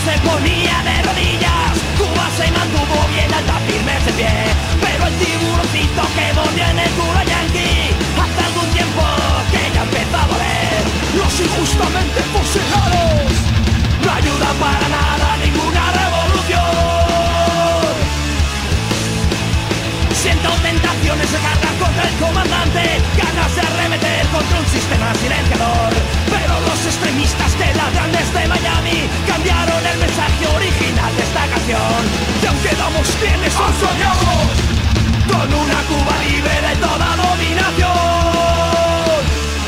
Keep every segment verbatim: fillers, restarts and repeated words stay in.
se ponía de rodillas. Cuba se mantuvo bien alta, firmes de pie, pero el tiburoncito que mordía en el culo yanqui hace algún tiempo que ya empezó a doler. Los injustamente fusilados no ayudan para nada a ninguna revolución. Siento tentaciones de cargar contra el comandante, ganas de arremeter contra un sistema silenciador, pero los extremistas que ladran desde Miami cambiaron el mensaje original de esta canción. Y aunque damos bienes, os soñamos con una Cuba libre de toda dominación.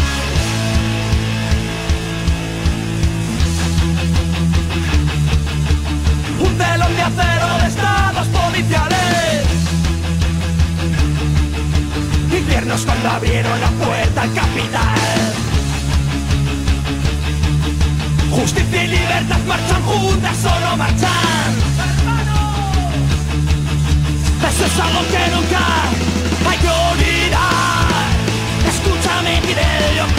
Un telón de acero de estados policiales, infiernos cuando abrieron la puerta al capital. Justicia y libertad marchan juntas o no marchan. Eso es algo que nunca hay que olvidar. Escúchame, Fidel, yo